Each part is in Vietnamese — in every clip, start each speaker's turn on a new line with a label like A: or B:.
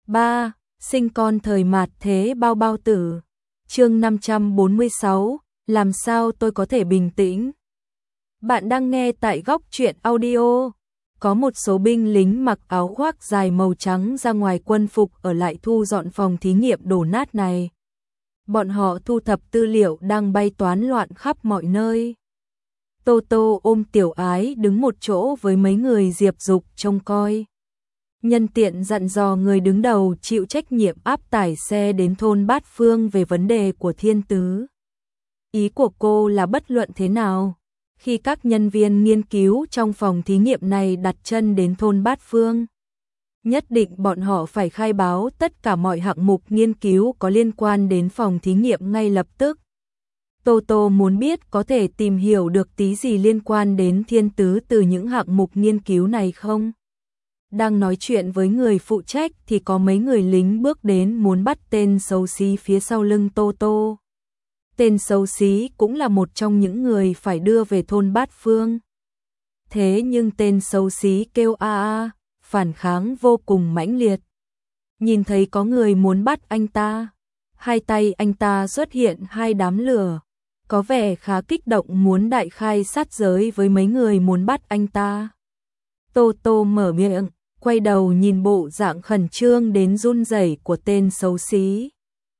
A: 3. Sinh con thời mạt thế bao bao tử. Chương 546, làm sao tôi có thể bình tĩnh? Bạn đang nghe tại Góc Truyện Audio. Có một số binh lính mặc áo khoác dài màu trắng ra ngoài quân phục ở lại thu dọn phòng thí nghiệm đổ nát này. Bọn họ thu thập tư liệu đang bay toán loạn khắp mọi nơi. Tô Tô ôm Tiểu Ái đứng một chỗ với mấy người Diệp Dục trông coi. Nhân tiện dặn dò người đứng đầu chịu trách nhiệm áp tải xe đến thôn Bát Phương về vấn đề của Thiên Tứ. Ý của cô là bất luận thế nào, khi các nhân viên nghiên cứu trong phòng thí nghiệm này đặt chân đến thôn Bát Phương, nhất định bọn họ phải khai báo tất cả mọi hạng mục nghiên cứu có liên quan đến phòng thí nghiệm ngay lập tức. Tô Tô muốn biết có thể tìm hiểu được tí gì liên quan đến Thiên Tứ từ những hạng mục nghiên cứu này không? Đang nói chuyện với người phụ trách thì có mấy người lính bước đến muốn bắt tên xấu xí phía sau lưng Tô Tô. Tên xấu xí cũng là một trong những người phải đưa về thôn Bát Phương. Thế nhưng tên xấu xí kêu a, phản kháng vô cùng mãnh liệt. Nhìn thấy có người muốn bắt anh ta, hai tay anh ta xuất hiện hai đám lửa, có vẻ khá kích động muốn đại khai sát giới với mấy người muốn bắt anh ta. Tô Tô mở miệng, quay đầu nhìn bộ dạng khẩn trương đến run rẩy của tên xấu xí.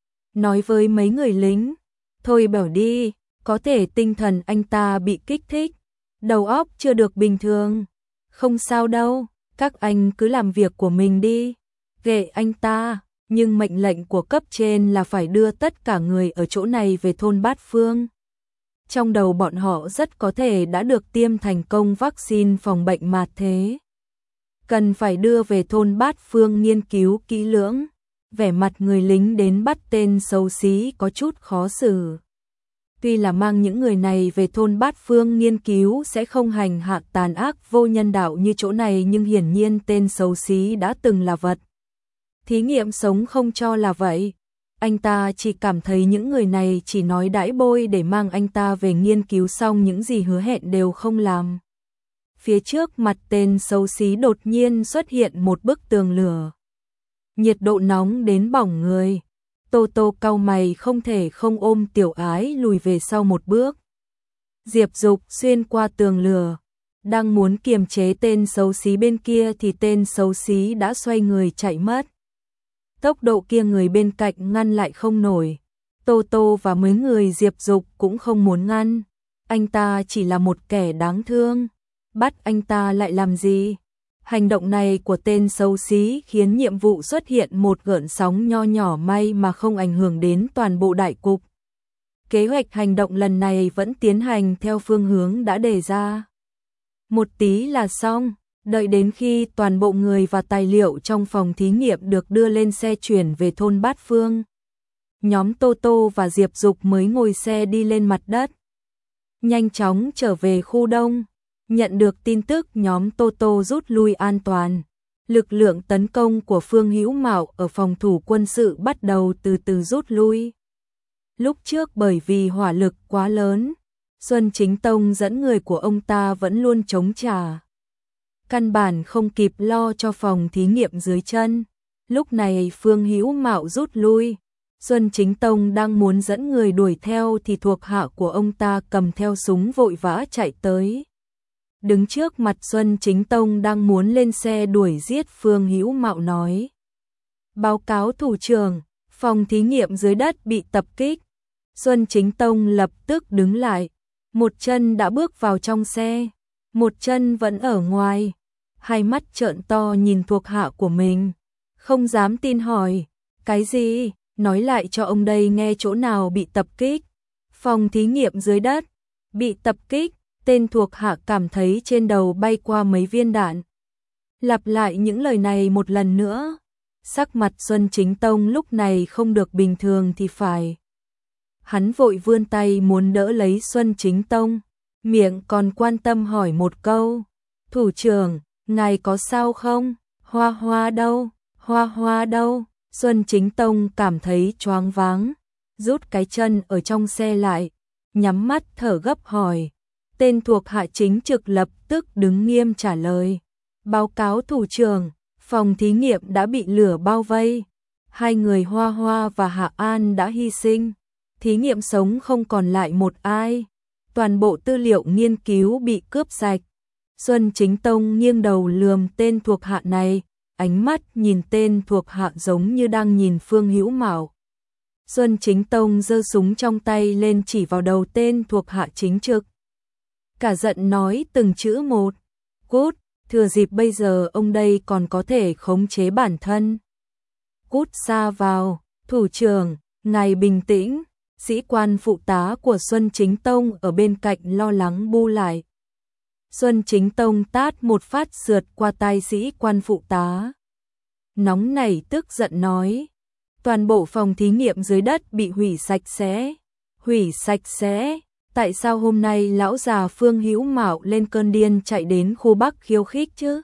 A: Nói với mấy người lính, thôi bảo đi, có thể tinh thần anh ta bị kích thích, đầu óc chưa được bình thường. Không sao đâu, các anh cứ làm việc của mình đi, ghệ anh ta, nhưng mệnh lệnh của cấp trên là phải đưa tất cả người ở chỗ này về thôn Bát Phương. Trong đầu bọn họ rất có thể đã được tiêm thành công vaccine phòng bệnh mạt thế. Cần phải đưa về thôn Bát Phương nghiên cứu kỹ lưỡng. Vẻ mặt người lính đến bắt tên xấu xí có chút khó xử. Tuy là mang những người này về thôn Bát Phương nghiên cứu sẽ không hành hạ tàn ác vô nhân đạo như chỗ này, nhưng hiển nhiên tên xấu xí đã từng là vật thí nghiệm sống không cho là vậy. Anh ta chỉ cảm thấy những người này chỉ nói đãi bôi để mang anh ta về nghiên cứu, xong những gì hứa hẹn đều không làm. Phía trước mặt tên xấu xí đột nhiên xuất hiện một bức tường lửa. Nhiệt độ nóng đến bỏng người. Tô Tô cau mày không thể không ôm Tiểu Ái lùi về sau một bước. Diệp Dục xuyên qua tường lửa, đang muốn kiềm chế tên xấu xí bên kia thì tên xấu xí đã xoay người chạy mất. Tốc độ kia người bên cạnh ngăn lại không nổi. Tô Tô và mấy người Diệp Dục cũng không muốn ngăn. Anh ta chỉ là một kẻ đáng thương. Bắt anh ta lại làm gì? Hành động này của tên xấu xí khiến nhiệm vụ xuất hiện một gợn sóng nho nhỏ, may mà không ảnh hưởng đến toàn bộ đại cục. Kế hoạch hành động lần này vẫn tiến hành theo phương hướng đã đề ra. Một tí là xong, đợi đến khi toàn bộ người và tài liệu trong phòng thí nghiệm được đưa lên xe chuyển về thôn Bát Phương. Nhóm Tô Tô và Diệp Dục mới ngồi xe đi lên mặt đất. Nhanh chóng trở về khu đông. Nhận được tin tức nhóm Tô Tô rút lui an toàn. Lực lượng tấn công của Phương Hữu Mạo ở phòng thủ quân sự bắt đầu từ từ rút lui. Lúc trước bởi vì hỏa lực quá lớn, Xuân Chính Tông dẫn người của ông ta vẫn luôn chống trả. Căn bản không kịp lo cho phòng thí nghiệm dưới chân. Lúc này Phương Hữu Mạo rút lui. Xuân Chính Tông đang muốn dẫn người đuổi theo thì thuộc hạ của ông ta cầm theo súng vội vã chạy tới. Đứng trước mặt Xuân Chính Tông đang muốn lên xe đuổi giết, Phương Hữu Mạo nói: báo cáo thủ trưởng, phòng thí nghiệm dưới đất bị tập kích. Xuân Chính Tông lập tức đứng lại, một chân đã bước vào trong xe, một chân vẫn ở ngoài, hai mắt trợn to nhìn thuộc hạ của mình, không dám tin hỏi: cái gì? Nói lại cho ông đây nghe, chỗ nào bị tập kích? Phòng thí nghiệm dưới đất bị tập kích. Tên thuộc hạ cảm thấy trên đầu bay qua mấy viên đạn. Lặp lại những lời này một lần nữa. Sắc mặt Xuân Chính Tông lúc này không được bình thường thì phải. Hắn vội vươn tay muốn đỡ lấy Xuân Chính Tông, miệng còn quan tâm hỏi một câu: thủ trưởng, ngài có sao không? Hoa Hoa đâu? Hoa Hoa đâu? Xuân Chính Tông cảm thấy choáng váng, rút cái chân ở trong xe lại, nhắm mắt thở gấp hỏi. Tên thuộc hạ chính trực lập tức đứng nghiêm trả lời: báo cáo thủ trưởng, Phòng thí nghiệm đã bị lửa bao vây. Hai người Hoa Hoa và Hạ An đã hy sinh. Thí nghiệm sống không còn lại một ai. Toàn bộ tư liệu nghiên cứu bị cướp sạch. Xuân Chính Tông nghiêng đầu lườm tên thuộc hạ này, ánh mắt nhìn tên thuộc hạ giống như đang nhìn Phương Hữu Mạo. Xuân Chính Tông giơ súng trong tay lên chỉ vào đầu tên thuộc hạ chính trực. Cả giận nói từng chữ một. Cút, thừa dịp bây giờ ông đây còn có thể khống chế bản thân. Cút xa vào, thủ trưởng, ngài bình tĩnh. Sĩ quan phụ tá của Xuân Chính Tông ở bên cạnh lo lắng bu lại. Xuân Chính Tông tát một phát sượt qua tai sĩ quan phụ tá. Nóng nảy tức giận nói. Toàn bộ phòng thí nghiệm dưới đất bị hủy sạch sẽ. Hủy sạch sẽ. Tại sao hôm nay lão già Phương Hữu Mạo lên cơn điên chạy đến khu Bắc khiêu khích chứ?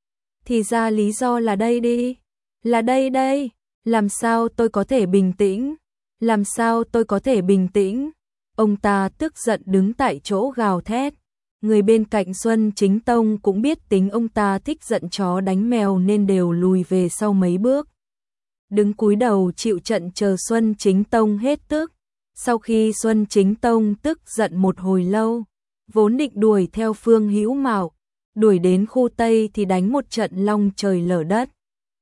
A: Thì ra lý do là đây đi. Là đây đây. Làm sao tôi có thể bình tĩnh? Làm sao tôi có thể bình tĩnh? Ông ta tức giận đứng tại chỗ gào thét. Người bên cạnh Xuân Chính Tông cũng biết tính ông ta thích giận chó đánh mèo nên đều lùi về sau mấy bước. Đứng cúi đầu chịu trận chờ Xuân Chính Tông hết tức. Sau khi Xuân Chính Tông tức giận một hồi lâu, vốn định đuổi theo Phương Hữu Mạo, đuổi đến khu Tây thì đánh một trận long trời lở đất.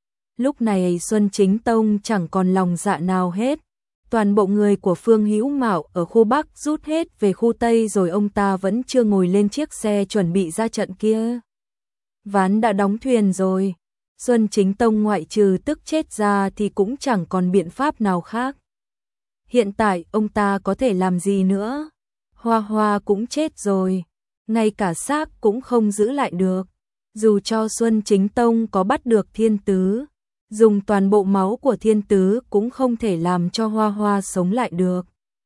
A: Lúc này Xuân Chính Tông chẳng còn lòng dạ nào hết. Toàn bộ người của Phương Hữu Mạo ở khu Bắc rút hết về khu Tây rồi ông ta vẫn chưa ngồi lên chiếc xe chuẩn bị ra trận kia. Ván đã đóng thuyền rồi. Xuân Chính Tông ngoại trừ tức chết ra thì cũng chẳng còn biện pháp nào khác. Hiện tại ông ta có thể làm gì nữa? Hoa Hoa cũng chết rồi. Ngay cả xác cũng không giữ lại được. Dù cho Xuân Chính Tông có bắt được Thiên Tứ, dùng toàn bộ máu của Thiên Tứ cũng không thể làm cho Hoa Hoa sống lại được.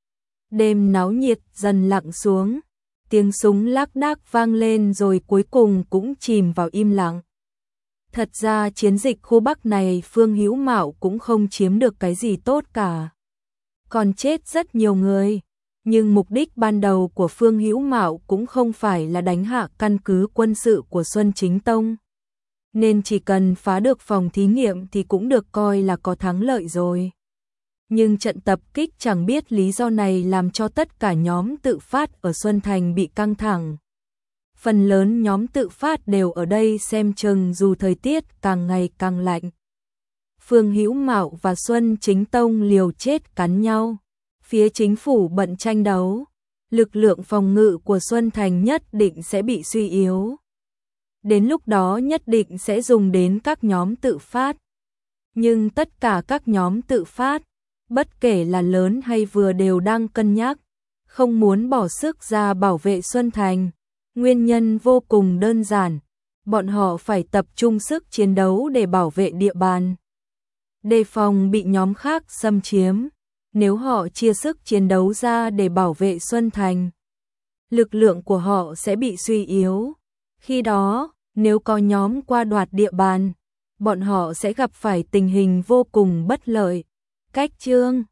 A: Đêm náo nhiệt dần lặng xuống, tiếng súng lác đác vang lên rồi cuối cùng cũng chìm vào im lặng. Thật ra chiến dịch khu Bắc này Phương Hữu Mạo cũng không chiếm được cái gì tốt cả. Còn chết rất nhiều người, nhưng mục đích ban đầu của Phương Hữu Mạo cũng không phải là đánh hạ căn cứ quân sự của Xuân Chính Tông. Nên chỉ cần phá được phòng thí nghiệm thì cũng được coi là có thắng lợi rồi. Nhưng trận tập kích chẳng biết lý do này làm cho tất cả nhóm tự phát ở Xuân Thành bị căng thẳng. Phần lớn nhóm tự phát đều ở đây xem chừng dù thời tiết càng ngày càng lạnh. Phương Hữu Mạo và Xuân Chính Tông liều chết cắn nhau. Phía chính phủ bận tranh đấu. Lực lượng phòng ngự của Xuân Thành nhất định sẽ bị suy yếu. Đến lúc đó nhất định sẽ dùng đến các nhóm tự phát. Nhưng tất cả các nhóm tự phát, bất kể là lớn hay vừa đều đang cân nhắc, không muốn bỏ sức ra bảo vệ Xuân Thành. Nguyên nhân vô cùng đơn giản, bọn họ phải tập trung sức chiến đấu để bảo vệ địa bàn. Đề phòng bị nhóm khác xâm chiếm, nếu họ chia sức chiến đấu ra để bảo vệ Xuân Thành, lực lượng của họ sẽ bị suy yếu. Khi đó, nếu có nhóm qua đoạt địa bàn, bọn họ sẽ gặp phải tình hình vô cùng bất lợi. Cách chương